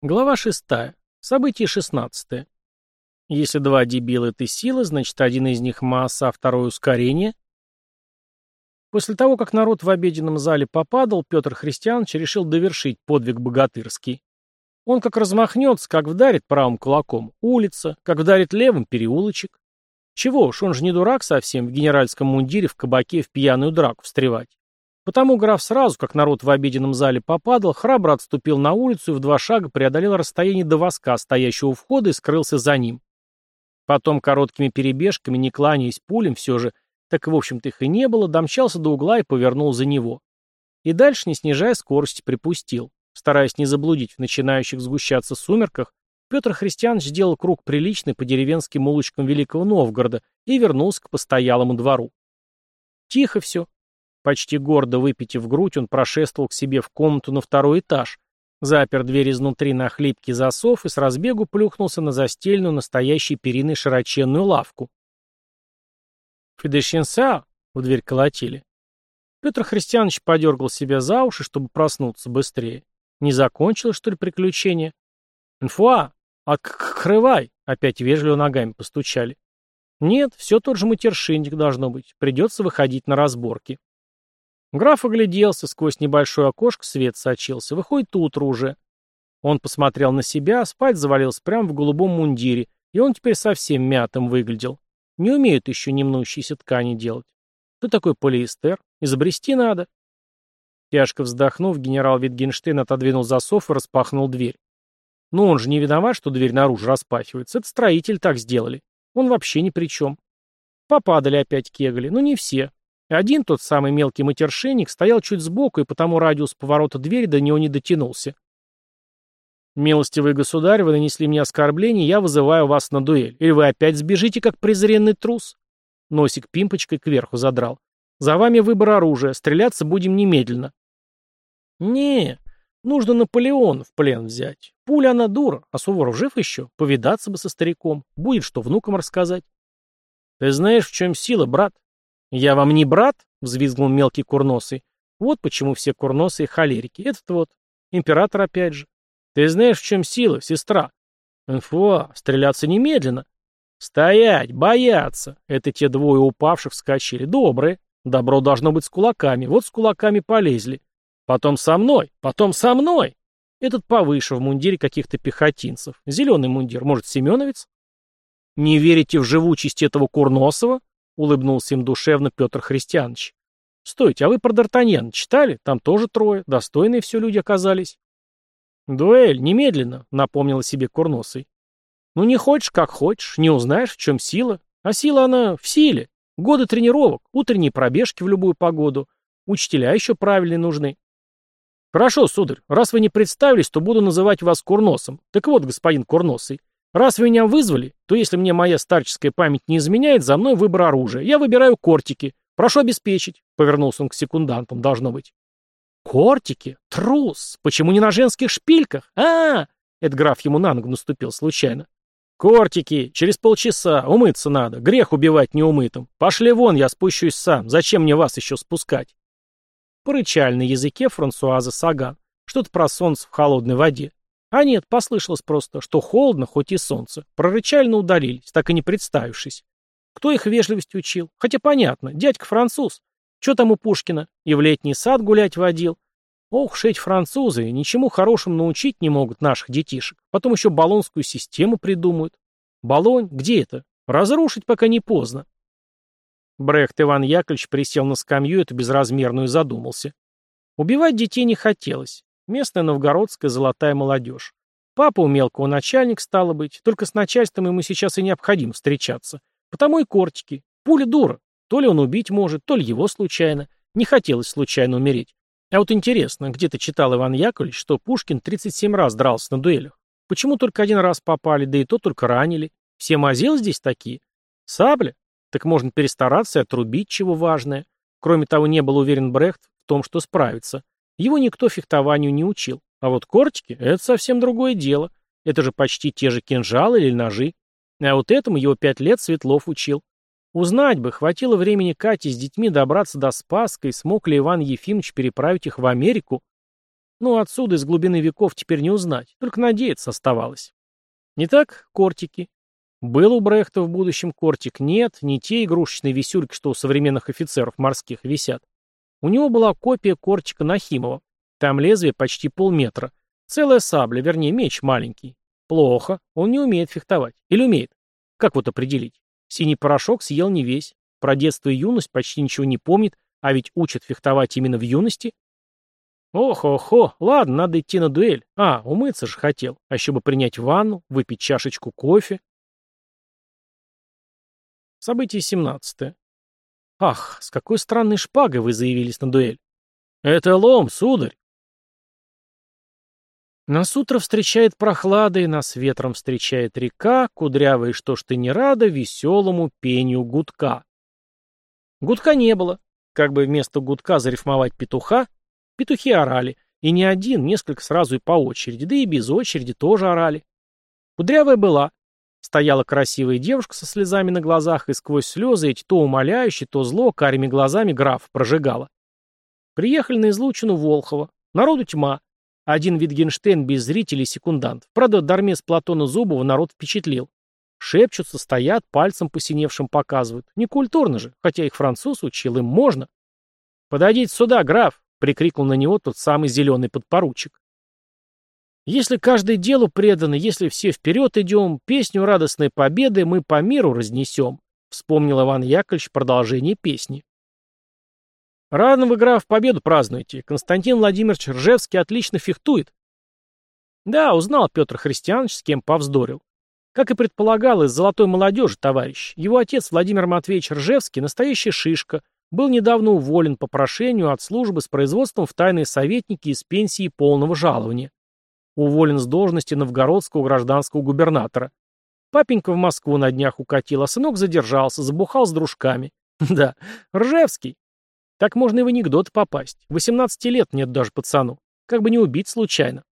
Глава 6. Событие 16. Если два дебила — это сила, значит, один из них масса, а второй — ускорение. После того, как народ в обеденном зале попадал, Петр Христианович решил довершить подвиг богатырский. Он как размахнется, как вдарит правым кулаком — улица, как вдарит левым — переулочек. Чего уж, он же не дурак совсем в генеральском мундире в кабаке в пьяную драку встревать. Потому граф сразу, как народ в обеденном зале попадал, храбро отступил на улицу и в 2 шага преодолел расстояние до воска, стоящего у входа, и скрылся за ним. Потом короткими перебежками, не кланяясь пулем все же, так в общем-то их и не было, домчался до угла и повернул за него. И дальше, не снижая скорости, припустил. Стараясь не заблудить в начинающих сгущаться сумерках, Петр Христианович сделал круг приличный по деревенским улочкам Великого Новгорода и вернулся к постоялому двору. Тихо все. Почти гордо выпитив грудь, он прошествовал к себе в комнату на 2-й этаж, запер дверь изнутри на хлипкий засов и с разбегу плюхнулся на застеленную настоящей периной широченную лавку. «Фидешенса!» — в дверь колотили. Петр Христианович подергал себя за уши, чтобы проснуться быстрее. Не закончилось, что ли, приключение? «Инфуа! Открывай!» — опять вежливо ногами постучали. «Нет, все тот же матершинник должно быть. Придется выходить на разборки». Граф огляделся, сквозь небольшое окошко свет сочился. Выходит, утро уже. Он посмотрел на себя, спать завалился прямо в голубом мундире, и он теперь совсем мятым выглядел. Не умеют еще немнущиеся ткани делать. Что такое полиэстер? Изобрести надо. Тяжко вздохнув, генерал Витгенштейн отодвинул засов и распахнул дверь. Ну он же не виноват, что дверь наружу распахивается. Это строители так сделали. Он вообще ни при чем. Попадали опять кегли, но не все. Один, тот самый мелкий матершинник, стоял чуть сбоку, и потому радиус поворота двери до него не дотянулся. «Милостивый государь, вы нанесли мне оскорбление, я вызываю вас на дуэль. Или вы опять сбежите, как презренный трус?» Носик пимпочкой кверху задрал. «За вами выбор оружия. Стреляться будем немедленно». «Не, нужно Наполеона в плен взять. Пуля она дура, а Суворов жив еще? Повидаться бы со стариком. Будет что внукам рассказать». «Ты знаешь, в чем сила, брат?» «Я вам не брат?» — взвизгнул мелкий курносый. «Вот почему все курносые холерики. Этот вот. Император опять же. Ты знаешь, в чем сила, сестра?» «Инфуа, стреляться немедленно». «Стоять, бояться!» Это те двое упавших вскочили. «Добрые. Добро должно быть с кулаками. Вот с кулаками полезли. Потом со мной, потом со мной!» Этот повыше, в мундире каких-то пехотинцев. Зеленый мундир. Может, Семеновец? «Не верите в живучесть этого Курносова?» — улыбнулся им душевно Петр Христианович. «Стойте, а вы про Д'Артаньяна читали? Там тоже 3. Достойные все люди оказались». «Дуэль, немедленно», — напомнил о себе Курносый. «Ну не хочешь, как хочешь, не узнаешь, в чем сила. А сила она в силе. Годы тренировок, утренние пробежки в любую погоду. Учителя еще правильные нужны». «Хорошо, сударь, раз вы не представились, то буду называть вас Курносом. Так вот, господин Курносый, раз вы меня вызвали, то если мне моя старческая память не изменяет, за мной выбор оружия. Я выбираю кортики. Прошу обеспечить», — повернулся он к секундантам, должно быть. «Кортики? Трус! Почему не на женских шпильках? Это граф ему на ногу наступил случайно. «Кортики! Через полчаса! Умыться надо! Грех убивать неумытым! Пошли вон, я спущусь сам! Зачем мне вас еще спускать?» Порычали на языке Франсуаза Саган. Что-то про солнце в холодной воде. А нет, послышалось просто, что холодно, хоть и солнце. Прорычально удалились, так и не представившись. Кто их вежливости учил? Хотя понятно, дядька француз. Че там у Пушкина? И в летний сад гулять водил. Ох, уж эти французы, ничему хорошему научить не могут наших детишек. Потом еще болонскую систему придумают. Болонь? Где это? Разрушить, пока не поздно. Брехт Иван Яковлевич присел на скамью эту безразмерную и задумался. Убивать детей не хотелось. Местная новгородская золотая молодежь. Папа у мелкого начальник, стало быть. Только с начальством ему сейчас и необходимо встречаться. Потому и кортики. Пуля дура. То ли он убить может, то ли его случайно. Не хотелось случайно умереть. А вот интересно, где-то читал Иван Яковлевич, что Пушкин 37 раз дрался на дуэлях. Почему только 1 раз попали, да и то только ранили? Все мазилы здесь такие? Сабля? Так можно перестараться и отрубить чего важное. Кроме того, не был уверен Брехт в том, что справится. Его никто фехтованию не учил. А вот кортики — это совсем другое дело. Это же почти те же кинжалы или ножи. А вот этому его 5 лет Светлов учил. Узнать бы, хватило времени Кате с детьми добраться до Спасска, и смог ли Иван Ефимович переправить их в Америку. Ну, отсюда из глубины веков теперь не узнать, только надеяться оставалось. Не так, кортики? Был у Брехта в будущем кортик? Нет, не те игрушечные висюльки, что у современных офицеров морских висят. У него была копия кортика Нахимова. Там лезвие почти полметра. Целая сабля, вернее, меч маленький. Плохо, он не умеет фехтовать. Или умеет? Как вот определить? Синий порошок съел не весь. Про детство и юность почти ничего не помнит, а ведь учат фехтовать именно в юности. Ох-охо, ладно, надо идти на дуэль. Умыться же хотел. А еще бы принять ванну, выпить чашечку кофе. Событие 17. Ах, с какой странной шпагой вы заявились на дуэль. Это лом, сударь. Нас утро встречает прохладой, нас ветром встречает река, кудрявая, что ж ты не рада, веселому пению гудка. Гудка не было. Как бы вместо гудка зарифмовать петуха, петухи орали, и не один, несколько сразу и по очереди, да и без очереди тоже орали. Кудрявая была. Стояла красивая девушка со слезами на глазах, и сквозь слезы эти то умоляюще, то зло карими глазами граф прожигала. Приехали на излучину Волхова. Народу тьма. Один Витгенштейн без зрителей и секундантов. Правда, дармес Платона Зубова народ впечатлил. Шепчутся, стоят, пальцем посиневшим показывают. Некультурно же, хотя их француз учил, им можно. «Подойдите сюда, граф!» — прикрикнул на него тот самый зеленый подпоручик. «Если каждое делу предано, если все вперед идем, песню радостной победы мы по миру разнесем», — вспомнил Иван Яковлевич продолжение песни. «Рано вы, граф, победу празднуете. Константин Владимирович Ржевский отлично фехтует». Да, узнал Петр Христианович, с кем повздорил. Как и предполагал, из золотой молодежи товарищ. Его отец Владимир Матвеевич Ржевский, настоящая шишка, был недавно уволен по прошению от службы с производством в тайные советники из пенсии полного жалования. Уволен с должности новгородского гражданского губернатора. Папенька в Москву на днях укатил, а сынок задержался, забухал с дружками. Да, Ржевский. Так можно и в анекдот попасть. 18 лет нет даже пацану. Как бы не убить случайно.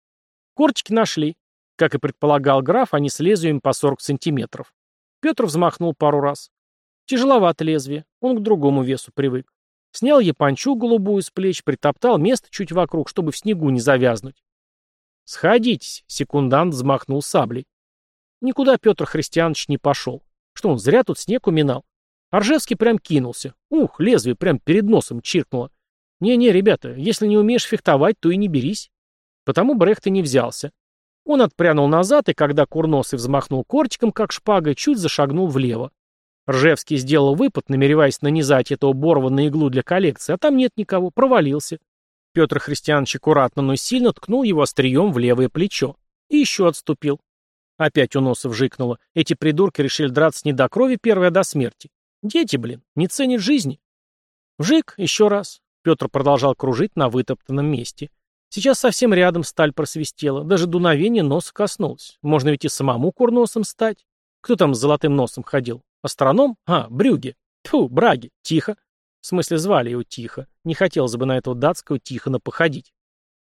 Кортики нашли. Как и предполагал граф, они с лезвием по 40 сантиметров. Петр взмахнул пару раз. Тяжеловато лезвие. Он к другому весу привык. Снял япончу голубую с плеч, притоптал место чуть вокруг, чтобы в снегу не завязнуть. «Сходитесь», — секундант взмахнул саблей. Никуда Петр Христианович не пошел. Что он, зря тут снег уминал? Ржевский прям кинулся. Лезвие прям перед носом чиркнуло. Не-не, ребята, если не умеешь фехтовать, то и не берись. Потому Брехт и не взялся. Он отпрянул назад, и когда Курносый взмахнул кортиком, как шпагой, чуть зашагнул влево. Ржевский сделал выпад, намереваясь нанизать этого Борова на иглу для коллекции, а там нет никого, провалился. Петр Христианович аккуратно, но сильно ткнул его острием в левое плечо. И еще отступил. Опять у носа вжикнуло. Эти придурки решили драться не до крови первой, а до смерти. Дети, не ценят жизни. Вжик, еще раз. Петр продолжал кружить на вытоптанном месте. Сейчас совсем рядом сталь просвистела. Даже дуновение носа коснулось. Можно ведь и самому курносом стать. Кто там с золотым носом ходил? Астроном? Брюге. Тьфу, Браги. Тихо. В смысле, звали его Тихо. Не хотелось бы на этого датского Тихона походить.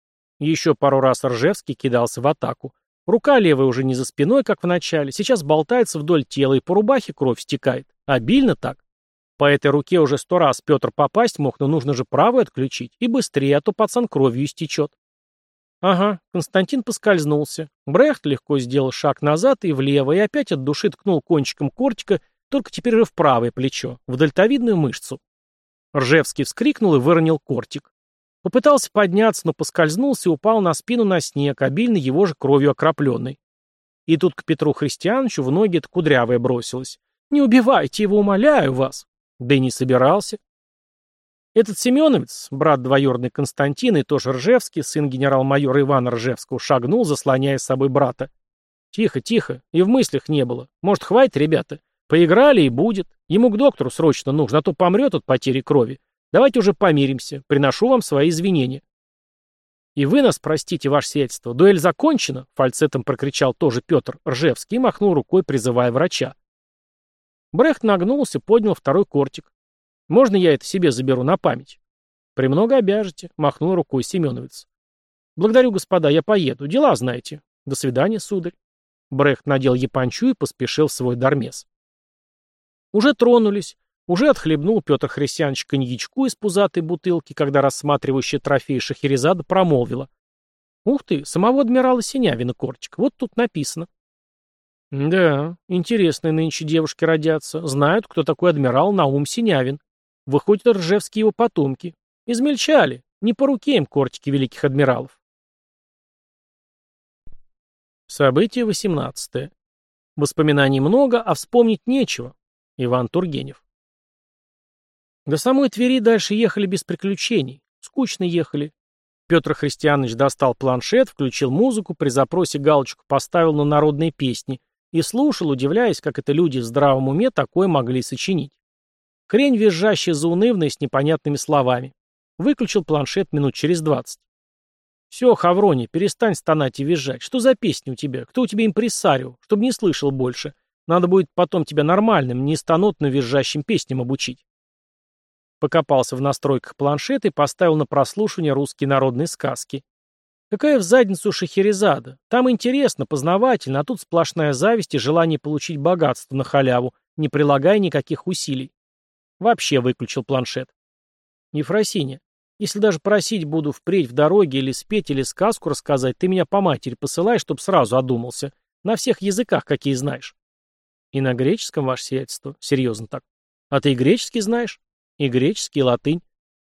Еще пару раз Ржевский кидался в атаку. Рука левая уже не за спиной, как в начале. Сейчас болтается вдоль тела, и по рубахе кровь стекает. Обильно так. По этой руке уже 100 раз Петр попасть мог, но нужно же правую отключить. И быстрее, а то пацан кровью истечет. Ага, Константин поскользнулся. Брехт легко сделал шаг назад и влево, и опять от души ткнул кончиком кортика, только теперь уже в правое плечо, в дельтовидную мышцу. Ржевский вскрикнул и выронил кортик. Попытался подняться, но поскользнулся и упал на спину на снег, обильно его же кровью окропленный. И тут к Петру Христиановичу в ноги эта кудрявая бросилась. «Не убивайте его, умоляю вас!» Да и не собирался. Этот семеновец, брат двоюродный Константина и тоже Ржевский, сын генерал-майора Ивана Ржевского, шагнул, заслоняя с собой брата. «Тихо, тихо, и в мыслях не было. Может, хватит, ребята? Поиграли и будет. Ему к доктору срочно нужно, а то помрет от потери крови. Давайте уже помиримся. Приношу вам свои извинения». «И вы нас простите, ваше сиятельство. Дуэль закончена», — фальцетом прокричал тоже Петр Ржевский и махнул рукой, призывая врача. Брехт нагнулся, поднял второй кортик. «Можно я это себе заберу на память?» «Премного обяжете», — махнул рукой семеновец. «Благодарю, господа, я поеду. Дела знаете. До свидания, сударь». Брехт надел япончу и поспешил в свой дармес. Уже тронулись. Уже отхлебнул Петр Христианович коньячку из пузатой бутылки, когда рассматривающая трофей Шахерезада промолвила. Ух ты, самого адмирала Синявина кортик. Вот тут написано. Да, интересные нынче девушки родятся. Знают, кто такой адмирал Наум Синявин. Выходят, ржевские его потомки. Измельчали. Не по руке им кортики великих адмиралов. Событие 18. Воспоминаний много, а вспомнить нечего. Иван Тургенев. До самой Твери дальше ехали без приключений. Скучно ехали. Петр Христианович достал планшет, включил музыку, при запросе галочку поставил на народные песни и слушал, удивляясь, как это люди в здравом уме такое могли сочинить. Хрень визжащая заунывная с непонятными словами. Выключил планшет минут через 20. «Все, Хавроний, перестань стонать и визжать. Что за песни у тебя? Кто у тебя импрессарио? Чтобы не слышал больше. Надо будет потом тебя нормальным, не стонотно визжащим песням обучить». Покопался в настройках планшета и поставил на прослушивание русские народные сказки. Какая в задницу Шахерезада? Там интересно, познавательно, а тут сплошная зависть и желание получить богатство на халяву, не прилагая никаких усилий. Вообще выключил планшет. Ефросиня, если даже просить буду впредь в дороге или спеть, или сказку рассказать, ты меня по матери посылай, чтоб сразу одумался. На всех языках, какие знаешь. И на греческом, ваше сиятельство? Серьезно так. А ты и греческий знаешь? И греческий, и латынь.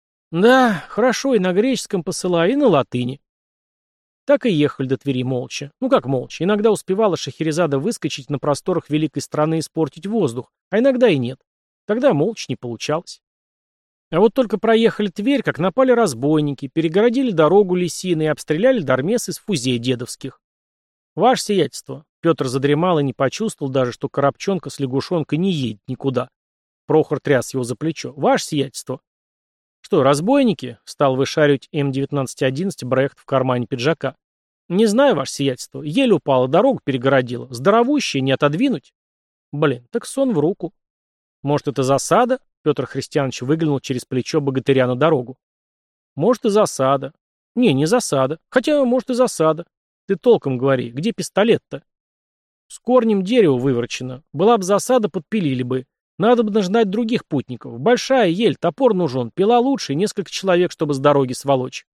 Да, хорошо, и на греческом посылай, и на латыни. Так и ехали до Твери молча. Ну как молча? Иногда успевала Шахерезада выскочить на просторах великой страны и испортить воздух, а иногда и нет. Тогда молча не получалось. А вот только проехали Тверь, как напали разбойники, перегородили дорогу лисиной и обстреляли дармес из фузей дедовских. Ваше сиятельство. Петр задремал и не почувствовал даже, что коробчонка с лягушонкой не едет никуда. Прохор тряс его за плечо. Ваше сиятельство. Что, разбойники? Стал вышаривать М1911 Брехт в кармане пиджака. Не знаю, ваше сиятельство. Еле упала, дорогу перегородила. Здоровущая, не отодвинуть. Блин, так сон в руку. Может, это засада? Петр Христианович выглянул через плечо богатыря на дорогу. Может, и засада. Не засада. Хотя, может, и засада. Ты толком говори, где пистолет-то? С корнем дерева выворочено. Была бы засада, подпилили бы. Надо бы наждать других путников. Большая ель, топор нужен, пила лучше и несколько человек, чтобы с дороги сволочь.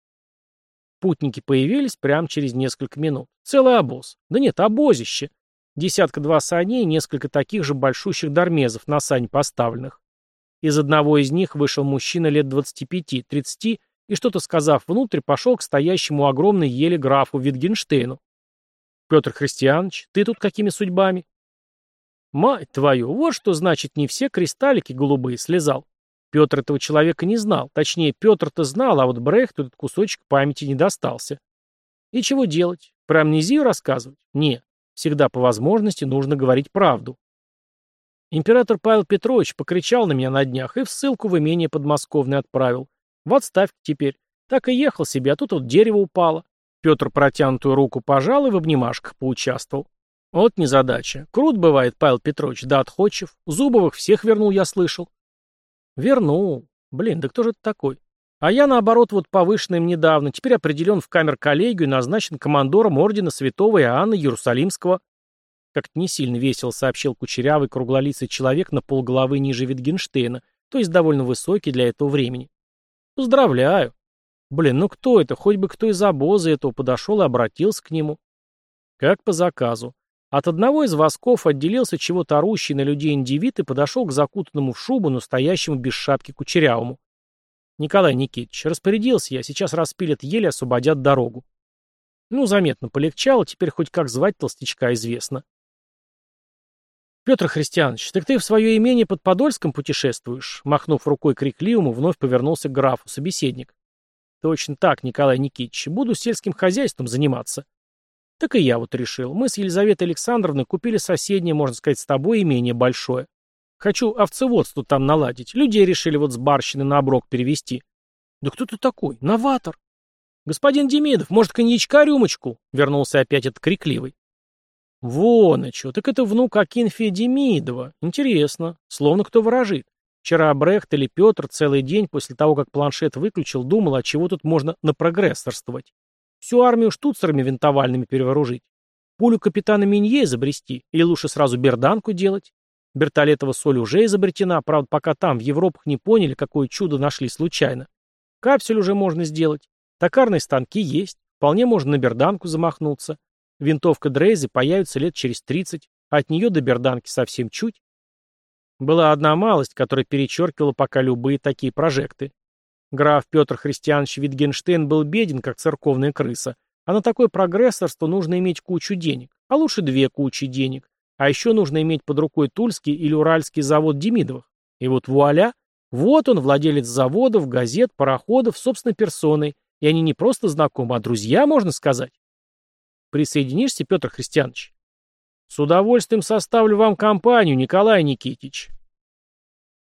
Путники появились прямо через несколько минут. Целый обоз. Да нет, обозище. Десятка-два саней и несколько таких же большущих дармезов на сань поставленных. Из одного из них вышел мужчина лет 25-30 и, что-то сказав внутрь, пошел к стоящему у огромной ели графу Витгенштейну. «Петр Христианович, ты тут какими судьбами?» «Мать твою, вот что значит не все кристаллики голубые слезал. Петр этого человека не знал. Точнее, Петр-то знал, а вот Брехту этот кусочек памяти не достался. И чего делать? Про амнезию рассказывать? Не. Всегда по возможности нужно говорить правду. Император Павел Петрович покричал на меня на днях и в ссылку в имение подмосковное отправил. В отставке теперь. Так и ехал себе, а тут вот дерево упало. Петр протянутую руку пожал и в обнимашках поучаствовал. Вот незадача. Крут бывает, Павел Петрович, да отходчив. Зубовых всех вернул, я слышал. Вернул. Блин, да кто же это такой? А я, наоборот, вот повышенный им недавно, теперь определен в камер-коллегию и назначен командором ордена святого Иоанна Иерусалимского. Как-то не сильно весело сообщил кучерявый круглолицый человек на полголовы ниже Витгенштейна, то есть довольно высокий для этого времени. Поздравляю. Блин, ну кто это? Хоть бы кто из обоза этого подошел и обратился к нему. Как по заказу. От одного из восков отделился чего-то орущий на людей индивид и подошел к закутанному в шубу, но стоящему без шапки кучерявому. Николай Никитич, распорядился я, сейчас распилят еле, освободят дорогу. Ну, заметно полегчало, теперь хоть как звать толстячка известно. Петр Христианович, так ты в свое имение под Подольском путешествуешь? Махнув рукой крикливому, вновь повернулся к графу собеседник. Точно так, Николай Никитич, буду сельским хозяйством заниматься. Так и я вот решил. Мы с Елизаветой Александровной купили соседнее, можно сказать, с тобой имение большое. Хочу овцеводство там наладить. Людей решили вот с барщины на оброк перевести. Да кто ты такой? Новатор. Господин Демидов, может, коньячка рюмочку? Вернулся опять этот крикливый. Вон и чё, так это внук Акинфия Демидова. Интересно. Словно кто ворожит. Вчера Брехт или Петр целый день после того, как планшет выключил, думал, от чего тут можно напрогрессорствовать. Всю армию штуцерами винтовальными перевооружить. Пулю капитана Минье изобрести. Или лучше сразу берданку делать. Бертолетова соль уже изобретена, правда, пока там, в Европах, не поняли, какое чудо нашли случайно. Капсюль уже можно сделать. Токарные станки есть. Вполне можно на берданку замахнуться. Винтовка Дрейзы появится лет через 30, а от нее до берданки совсем чуть. Была одна малость, которая перечеркивала пока любые такие прожекты. Граф Петр Христианович Витгенштейн был беден, как церковная крыса, а на такое прогрессорство нужно иметь кучу денег, а лучше две кучи денег, а еще нужно иметь под рукой Тульский или Уральский завод Демидовых. И вот вуаля, вот он, владелец заводов, газет, пароходов, собственной персоной, и они не просто знакомы, а друзья, можно сказать. Присоединишься, Петр Христианович? С удовольствием составлю вам компанию, Николай Никитич.